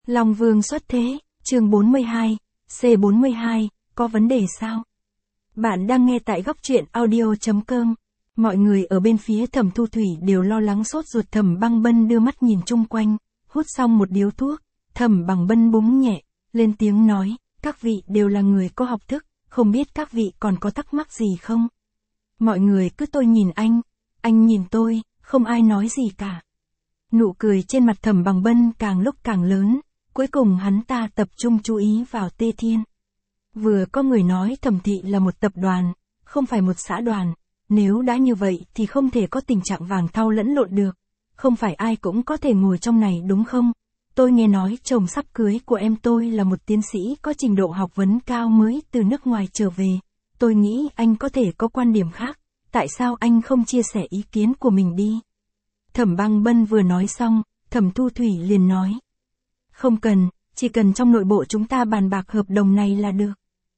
Long Vương xuất thế, chương 42, C42, có vấn đề sao? Bạn đang nghe tại góc truyện audio.com. Mọi người ở bên phía Thẩm Thu Thủy đều lo lắng sốt ruột. Thẩm Băng Bân đưa mắt nhìn chung quanh, hút xong một điếu thuốc, Thẩm Băng Bân búng nhẹ, lên tiếng nói, các vị đều là người có học thức, không biết các vị còn có thắc mắc gì không? Mọi người cứ tôi nhìn anh nhìn tôi, không ai nói gì cả. Nụ cười trên mặt Thẩm Băng Bân càng lúc càng lớn, cuối cùng hắn ta tập trung chú ý vào Tê Thiên. Vừa có người nói Thẩm thị là một tập đoàn, không phải một xã đoàn, nếu đã như vậy thì không thể có tình trạng vàng thau lẫn lộn được, không phải ai cũng có thể ngồi trong này đúng không? Tôi nghe nói chồng sắp cưới của em tôi là một tiến sĩ có trình độ học vấn cao mới từ nước ngoài trở về, tôi nghĩ anh có thể có quan điểm khác, tại sao anh không chia sẻ ý kiến của mình đi? Thẩm Băng Bân vừa nói xong, Thẩm Thu Thủy liền nói. Không cần, chỉ cần trong nội bộ chúng ta bàn bạc hợp đồng này là được.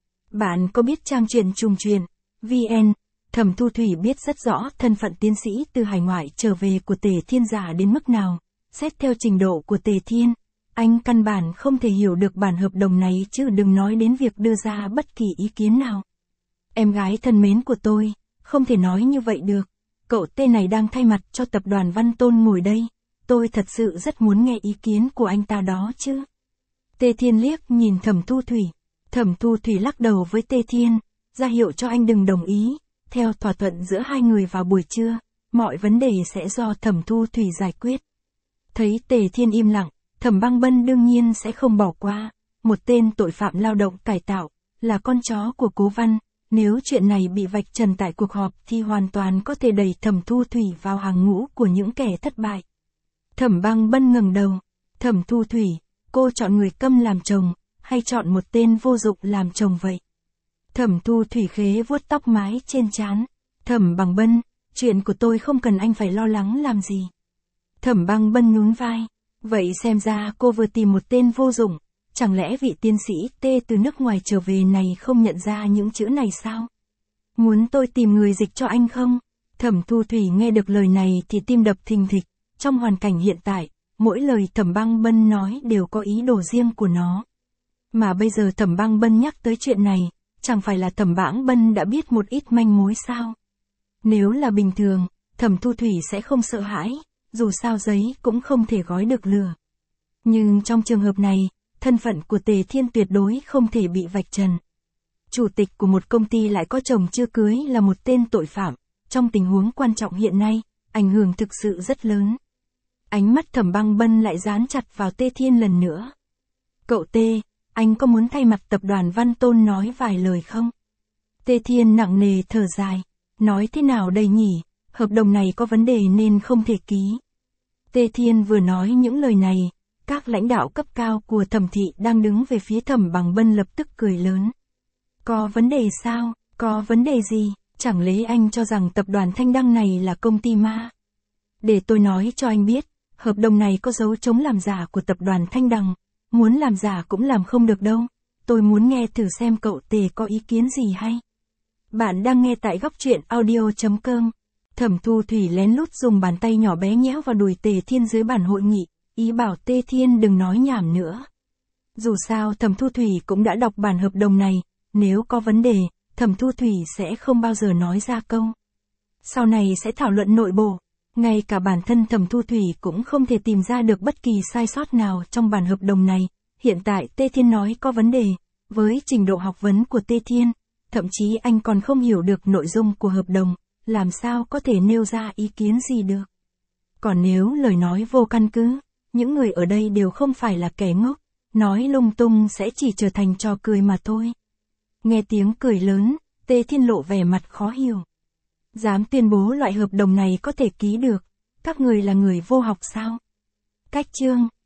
Bạn có biết trang truyện Trùng Truyện, VN, Thẩm Thu Thủy biết rất rõ thân phận tiến sĩ từ hải ngoại trở về của Tề Thiên giả đến mức nào. Xét theo trình độ của Tề Thiên, anh căn bản không thể hiểu được bản hợp đồng này chứ đừng nói đến việc đưa ra bất kỳ ý kiến nào. Em gái thân mến của tôi, không thể nói như vậy được. Cậu Tê này đang thay mặt cho tập đoàn Văn Tôn ngồi đây, tôi thật sự rất muốn nghe ý kiến của anh ta đó chứ. Tê Thiên liếc nhìn Thẩm Thu Thủy, Thẩm Thu Thủy lắc đầu với Tê Thiên, ra hiệu cho anh đừng đồng ý, theo thỏa thuận giữa hai người vào buổi trưa, mọi vấn đề sẽ do Thẩm Thu Thủy giải quyết. Thấy Tề Thiên im lặng, Thẩm Băng Bân đương nhiên sẽ không bỏ qua, một tên tội phạm lao động cải tạo, là con chó của Cố Văn. Nếu chuyện này bị vạch trần tại cuộc họp thì hoàn toàn có thể đẩy Thẩm Thu Thủy vào hàng ngũ của những kẻ thất bại. Thẩm Băng Bân ngẩng đầu, Thẩm Thu Thủy, cô chọn người câm làm chồng, hay chọn một tên vô dụng làm chồng vậy? Thẩm Thu Thủy khế vuốt tóc mái trên trán, Thẩm Băng Bân, chuyện của tôi không cần anh phải lo lắng làm gì. Thẩm Băng Bân nhún vai, vậy xem ra cô vừa tìm một tên vô dụng. Chẳng lẽ vị tiến sĩ Tê từ nước ngoài trở về này không nhận ra những chữ này sao? Muốn tôi tìm người dịch cho anh không? Thẩm Thu Thủy nghe được lời này thì tim đập thình thịch. Trong hoàn cảnh hiện tại, mỗi lời Thẩm Băng Bân nói đều có ý đồ riêng của nó. Mà bây giờ Thẩm Băng Bân nhắc tới chuyện này, chẳng phải là Thẩm Băng Bân đã biết một ít manh mối sao? Nếu là bình thường, Thẩm Thu Thủy sẽ không sợ hãi, dù sao giấy cũng không thể gói được lửa. Nhưng trong trường hợp này, thân phận của Tề Thiên tuyệt đối không thể bị vạch trần. Chủ tịch của một công ty lại có chồng chưa cưới là một tên tội phạm, trong tình huống quan trọng hiện nay, ảnh hưởng thực sự rất lớn. Ánh mắt Thẩm Băng Bân lại dán chặt vào Tê Thiên lần nữa. Cậu Tê, anh có muốn thay mặt tập đoàn Văn Tôn nói vài lời không? Tê Thiên nặng nề thở dài, nói thế nào đây nhỉ, hợp đồng này có vấn đề nên không thể ký. Tê Thiên vừa nói những lời này, các lãnh đạo cấp cao của Thẩm thị đang đứng về phía Thẩm Băng Bân lập tức cười lớn. Có vấn đề sao? Có vấn đề gì? Chẳng lẽ anh cho rằng tập đoàn Thanh Đăng này là công ty ma? Để tôi nói cho anh biết, hợp đồng này có dấu chống làm giả của tập đoàn Thanh Đăng, muốn làm giả cũng làm không được đâu. Tôi muốn nghe thử xem cậu Tề có ý kiến gì hay. Bạn đang nghe tại góc truyện audio.com. Thẩm Thu Thủy lén lút dùng bàn tay nhỏ bé nhéo vào đùi Tề Thiên dưới bàn hội nghị, ý bảo Tê Thiên đừng nói nhảm nữa. Dù sao Thẩm Thu Thủy cũng đã đọc bản hợp đồng này, nếu có vấn đề, Thẩm Thu Thủy sẽ không bao giờ nói ra câu. Sau này sẽ thảo luận nội bộ, ngay cả bản thân Thẩm Thu Thủy cũng không thể tìm ra được bất kỳ sai sót nào trong bản hợp đồng này. Hiện tại Tê Thiên nói có vấn đề, với trình độ học vấn của Tê Thiên, thậm chí anh còn không hiểu được nội dung của hợp đồng, làm sao có thể nêu ra ý kiến gì được. Còn nếu lời nói vô căn cứ, những người ở đây đều không phải là kẻ ngốc, nói lung tung sẽ chỉ trở thành trò cười mà thôi. Nghe tiếng cười lớn, Tê Thiên lộ vẻ mặt khó hiểu. Dám tuyên bố loại hợp đồng này có thể ký được, các người là người vô học sao? Cách chương